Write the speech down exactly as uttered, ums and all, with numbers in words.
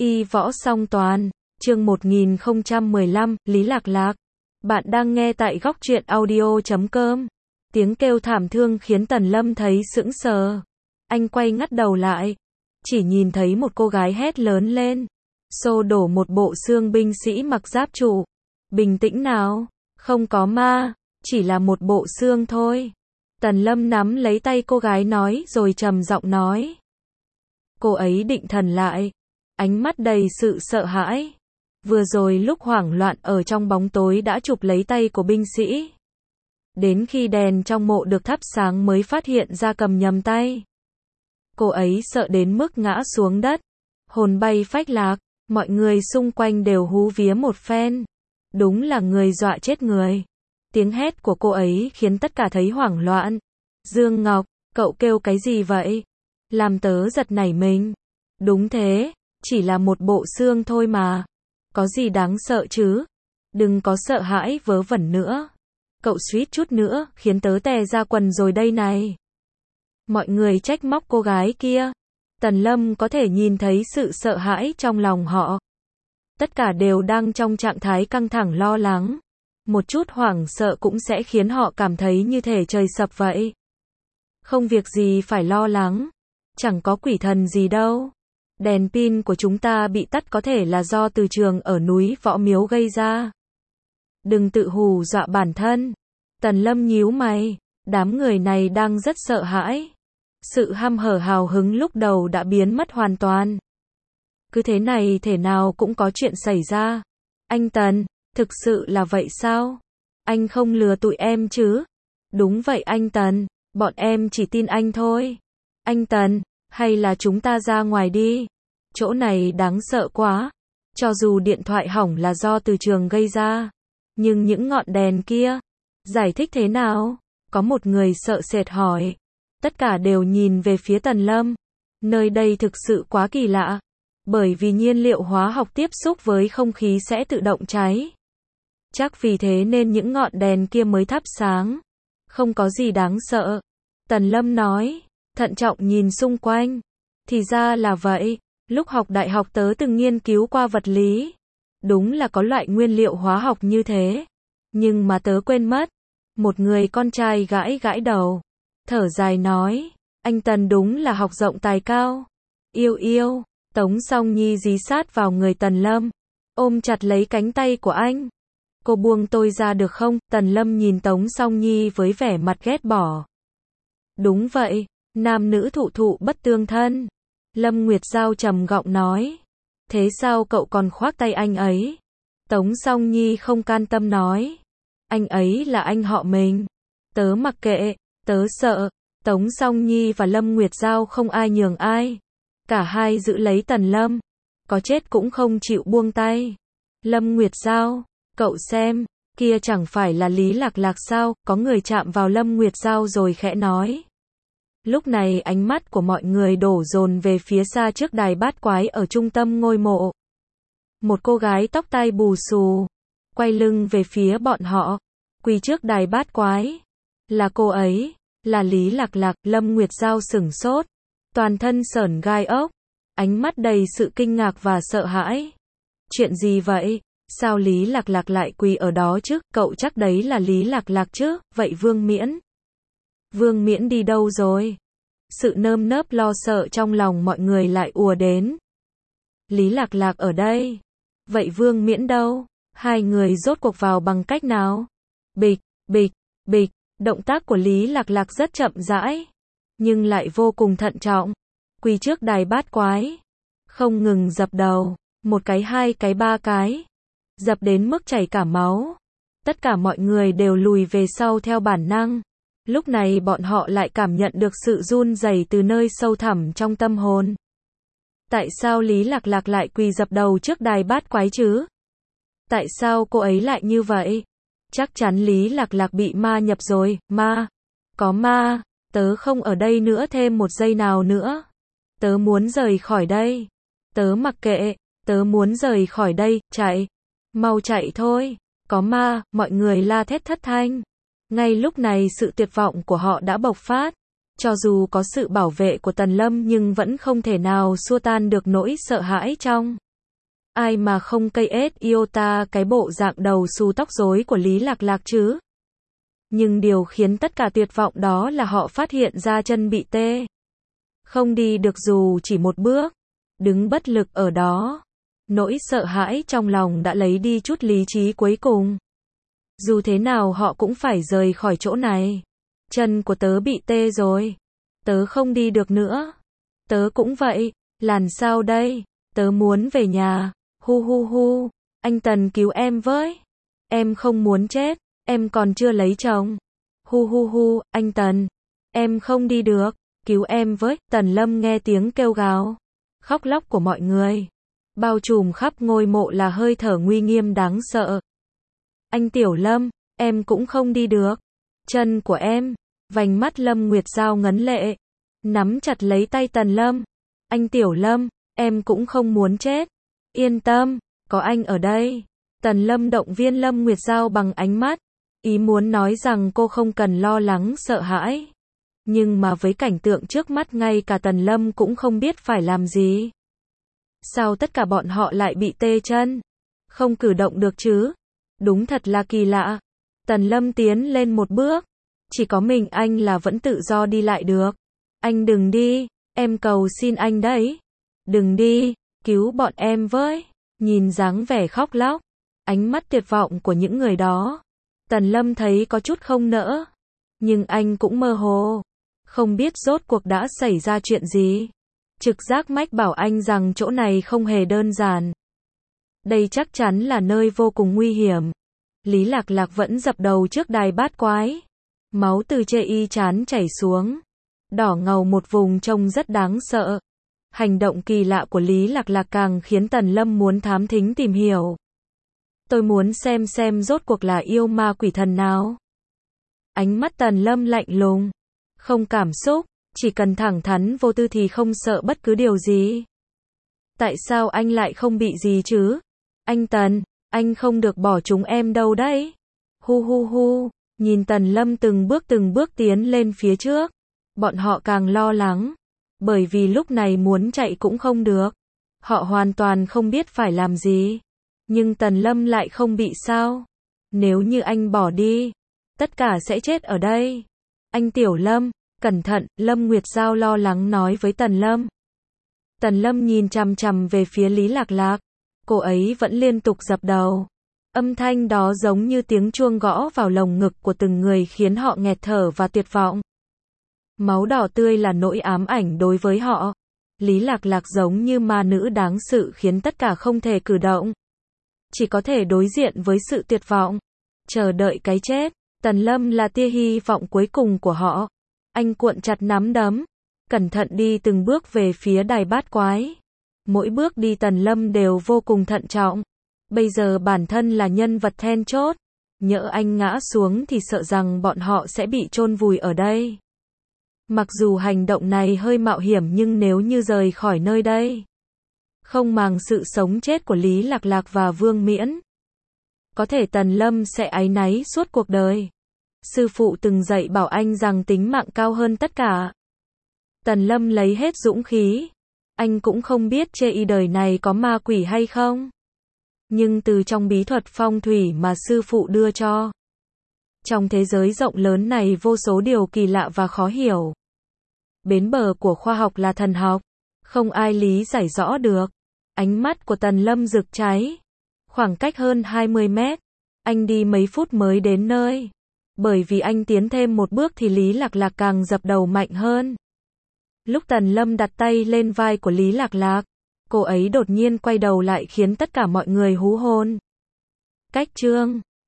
Y võ song toàn, chương một nghìn không trăm mười lăm, Lý Lạc Lạc. Bạn đang nghe tại góc truyện audio chấm com. Tiếng kêu thảm thương khiến Tần Lâm thấy sững sờ. Anh quay ngắt đầu lại, chỉ nhìn thấy một cô gái hét lớn lên, xô đổ một bộ xương binh sĩ mặc giáp trụ. Bình tĩnh nào, không có ma, chỉ là một bộ xương thôi. Tần Lâm nắm lấy tay cô gái nói rồi trầm giọng nói. Cô ấy định thần lại, ánh mắt đầy sự sợ hãi. Vừa rồi lúc hoảng loạn ở trong bóng tối đã chụp lấy tay của binh sĩ. Đến khi đèn trong mộ được thắp sáng mới phát hiện ra cầm nhầm tay. Cô ấy sợ đến mức ngã xuống đất, hồn bay phách lạc, mọi người xung quanh đều hú vía một phen. Đúng là người dọa chết người. Tiếng hét của cô ấy khiến tất cả thấy hoảng loạn. Dương Ngọc, cậu kêu cái gì vậy? Làm tớ giật nảy mình. Đúng thế, chỉ là một bộ xương thôi mà. Có gì đáng sợ chứ? Đừng có sợ hãi vớ vẩn nữa. Cậu suýt chút nữa khiến tớ tè ra quần rồi đây này. Mọi người trách móc cô gái kia. Tần Lâm có thể nhìn thấy sự sợ hãi trong lòng họ. Tất cả đều đang trong trạng thái căng thẳng lo lắng. Một chút hoảng sợ cũng sẽ khiến họ cảm thấy như thể trời sập vậy. Không việc gì phải lo lắng. Chẳng có quỷ thần gì đâu. Đèn pin của chúng ta bị tắt có thể là do từ trường ở núi Võ Miếu gây ra. Đừng tự hù dọa bản thân. Tần Lâm nhíu mày. Đám người này đang rất sợ hãi. Sự hăm hở hào hứng lúc đầu đã biến mất hoàn toàn. Cứ thế này thể nào cũng có chuyện xảy ra. Anh Tần, thực sự là vậy sao? Anh không lừa tụi em chứ? Đúng vậy anh Tần, bọn em chỉ tin anh thôi. Anh Tần, hay là chúng ta ra ngoài đi? Chỗ này đáng sợ quá. Cho dù điện thoại hỏng là do từ trường gây ra, nhưng những ngọn đèn kia, giải thích thế nào? Có một người sợ sệt hỏi. Tất cả đều nhìn về phía Tần Lâm. Nơi đây thực sự quá kỳ lạ. Bởi vì nhiên liệu hóa học tiếp xúc với không khí sẽ tự động cháy. Chắc vì thế nên những ngọn đèn kia mới thắp sáng. Không có gì đáng sợ. Tần Lâm nói, thận trọng nhìn xung quanh. Thì ra là vậy, lúc học đại học tớ từng nghiên cứu qua vật lý. Đúng là có loại nguyên liệu hóa học như thế. Nhưng mà tớ quên mất. Một người con trai gãi gãi đầu. Thở dài nói, anh Tần đúng là học rộng tài cao. Yêu yêu, Tống Song Nhi dí sát vào người Tần Lâm. Ôm chặt lấy cánh tay của anh. Cô buông tôi ra được không? Tần Lâm nhìn Tống Song Nhi với vẻ mặt ghét bỏ. Đúng vậy, nam nữ thụ thụ bất tương thân. Lâm Nguyệt Giao trầm giọng nói. Thế sao cậu còn khoác tay anh ấy? Tống Song Nhi không can tâm nói. Anh ấy là anh họ mình. Tớ mặc kệ, tớ sợ. Tống Song Nhi và Lâm Nguyệt Giao không ai nhường ai. Cả hai giữ lấy Tần Lâm. Có chết cũng không chịu buông tay. Lâm Nguyệt Giao, cậu xem, kia chẳng phải là Lý Lạc Lạc sao? Có người chạm vào Lâm Nguyệt Giao rồi khẽ nói. Lúc này ánh mắt của mọi người đổ dồn về phía xa trước đài bát quái ở trung tâm ngôi mộ. Một cô gái tóc tai bù xù, quay lưng về phía bọn họ, quỳ trước đài bát quái. Là cô ấy, là Lý Lạc Lạc. Lâm Nguyệt Giao sửng sốt, toàn thân sởn gai ốc, ánh mắt đầy sự kinh ngạc và sợ hãi. Chuyện gì vậy? Sao Lý Lạc Lạc lại quỳ ở đó chứ? Cậu chắc đấy là Lý Lạc Lạc chứ? Vậy Vương Miễn? Vương Miễn đi đâu rồi? Sự nơm nớp lo sợ trong lòng mọi người lại ùa đến. Lý Lạc Lạc ở đây. Vậy Vương Miễn đâu? Hai người rốt cuộc vào bằng cách nào? Bịch, bịch, bịch. Động tác của Lý Lạc Lạc rất chậm rãi, nhưng lại vô cùng thận trọng. Quỳ trước đài bát quái, không ngừng dập đầu, một cái hai cái ba cái, dập đến mức chảy cả máu. Tất cả mọi người đều lùi về sau theo bản năng. Lúc này bọn họ lại cảm nhận được sự run rẩy từ nơi sâu thẳm trong tâm hồn. Tại sao Lý Lạc Lạc lại quỳ dập đầu trước đài bát quái chứ? Tại sao cô ấy lại như vậy? Chắc chắn Lý Lạc Lạc bị ma nhập rồi. Ma? Có ma? Tớ không ở đây nữa thêm một giây nào nữa. Tớ muốn rời khỏi đây. Tớ mặc kệ. Tớ muốn rời khỏi đây. Chạy. Mau chạy thôi. Có ma. Mọi người la thét thất thanh. Ngay lúc này sự tuyệt vọng của họ đã bộc phát. Cho dù có sự bảo vệ của Tần Lâm nhưng vẫn không thể nào xua tan được nỗi sợ hãi trong Ai mà không cây ết iota cái bộ dạng đầu xù tóc rối của Lý Lạc Lạc chứ? Nhưng điều khiến tất cả tuyệt vọng đó là họ phát hiện ra chân bị tê. Không đi được dù chỉ một bước. Đứng bất lực ở đó. Nỗi sợ hãi trong lòng đã lấy đi chút lý trí cuối cùng. Dù thế nào họ cũng phải rời khỏi chỗ này. Chân của tớ bị tê rồi. Tớ không đi được nữa. Tớ cũng vậy. Làm sao đây? Tớ muốn về nhà. Hu hu hu. Anh Tần cứu em với. Em không muốn chết. Em còn chưa lấy chồng. Hu hu hu. Anh Tần. Em không đi được. Cứu em với. Tần Lâm nghe tiếng kêu gào. Khóc lóc của mọi người. Bao trùm khắp ngôi mộ là hơi thở nguy nghiêm đáng sợ. Anh Tiểu Lâm. Em cũng không đi được. Chân của em. Vành mắt Lâm Nguyệt Giao ngấn lệ. Nắm chặt lấy tay Tần Lâm. Anh Tiểu Lâm. Em cũng không muốn chết. Yên tâm. Có anh ở đây. Tần Lâm động viên Lâm Nguyệt Giao bằng ánh mắt. Ý muốn nói rằng cô không cần lo lắng sợ hãi. Nhưng mà với cảnh tượng trước mắt ngay cả Tần Lâm cũng không biết phải làm gì. Sao tất cả bọn họ lại bị tê chân? Không cử động được chứ? Đúng thật là kỳ lạ. Tần Lâm tiến lên một bước. Chỉ có mình anh là vẫn tự do đi lại được. Anh đừng đi. Em cầu xin anh đấy. Đừng đi. Cứu bọn em với. Nhìn dáng vẻ khóc lóc. Ánh mắt tuyệt vọng của những người đó. Tần Lâm thấy có chút không nỡ. Nhưng anh cũng mơ hồ. Không biết rốt cuộc đã xảy ra chuyện gì. Trực giác mách bảo anh rằng chỗ này không hề đơn giản. Đây chắc chắn là nơi vô cùng nguy hiểm. Lý Lạc Lạc vẫn dập đầu trước đài bát quái. Máu từ chê y chán chảy xuống. Đỏ ngầu một vùng trông rất đáng sợ. Hành động kỳ lạ của Lý Lạc Lạc càng khiến Tần Lâm muốn thám thính tìm hiểu. Tôi muốn xem xem rốt cuộc là yêu ma quỷ thần nào. Ánh mắt Tần Lâm lạnh lùng. Không cảm xúc. Chỉ cần thẳng thắn vô tư thì không sợ bất cứ điều gì. Tại sao anh lại không bị gì chứ? Anh Tần, anh không được bỏ chúng em đâu đấy. Hu hu hu. Nhìn Tần Lâm từng bước từng bước tiến lên phía trước. Bọn họ càng lo lắng. Bởi vì lúc này muốn chạy cũng không được. Họ hoàn toàn không biết phải làm gì. Nhưng Tần Lâm lại không bị sao. Nếu như anh bỏ đi, tất cả sẽ chết ở đây. Anh Tiểu Lâm, cẩn thận, Lâm Nguyệt Giao lo lắng nói với Tần Lâm. Tần Lâm nhìn chằm chằm về phía Lý Lạc Lạc. Cô ấy vẫn liên tục dập đầu. Âm thanh đó giống như tiếng chuông gõ vào lồng ngực của từng người khiến họ nghẹt thở và tuyệt vọng. Máu đỏ tươi là nỗi ám ảnh đối với họ. Lý Lạc Lạc giống như ma nữ đáng sợ khiến tất cả không thể cử động. Chỉ có thể đối diện với sự tuyệt vọng. Chờ đợi cái chết. Tần Lâm là tia hy vọng cuối cùng của họ. Anh cuộn chặt nắm đấm. Cẩn thận đi từng bước về phía đài bát quái. Mỗi bước đi Tần Lâm đều vô cùng thận trọng. Bây giờ bản thân là nhân vật then chốt. Nhỡ anh ngã xuống thì sợ rằng bọn họ sẽ bị chôn vùi ở đây. Mặc dù hành động này hơi mạo hiểm nhưng nếu như rời khỏi nơi đây, không màng sự sống chết của Lý Lạc Lạc và Vương Miễn, có thể Tần Lâm sẽ áy náy suốt cuộc đời. Sư phụ từng dạy bảo anh rằng tính mạng cao hơn tất cả. Tần Lâm lấy hết dũng khí. Anh cũng không biết chê y đời này có ma quỷ hay không. Nhưng từ trong bí thuật phong thủy mà sư phụ đưa cho. Trong thế giới rộng lớn này vô số điều kỳ lạ và khó hiểu. Bến bờ của khoa học là thần học. Không ai lý giải rõ được. Ánh mắt của Tần Lâm rực cháy. Khoảng cách hơn hai mươi mét. Anh đi mấy phút mới đến nơi. Bởi vì anh tiến thêm một bước thì Lý Lạc Lạc càng dập đầu mạnh hơn. Lúc Tần Lâm đặt tay lên vai của Lý Lạc Lạc, cô ấy đột nhiên quay đầu lại khiến tất cả mọi người hú hồn. Cách chương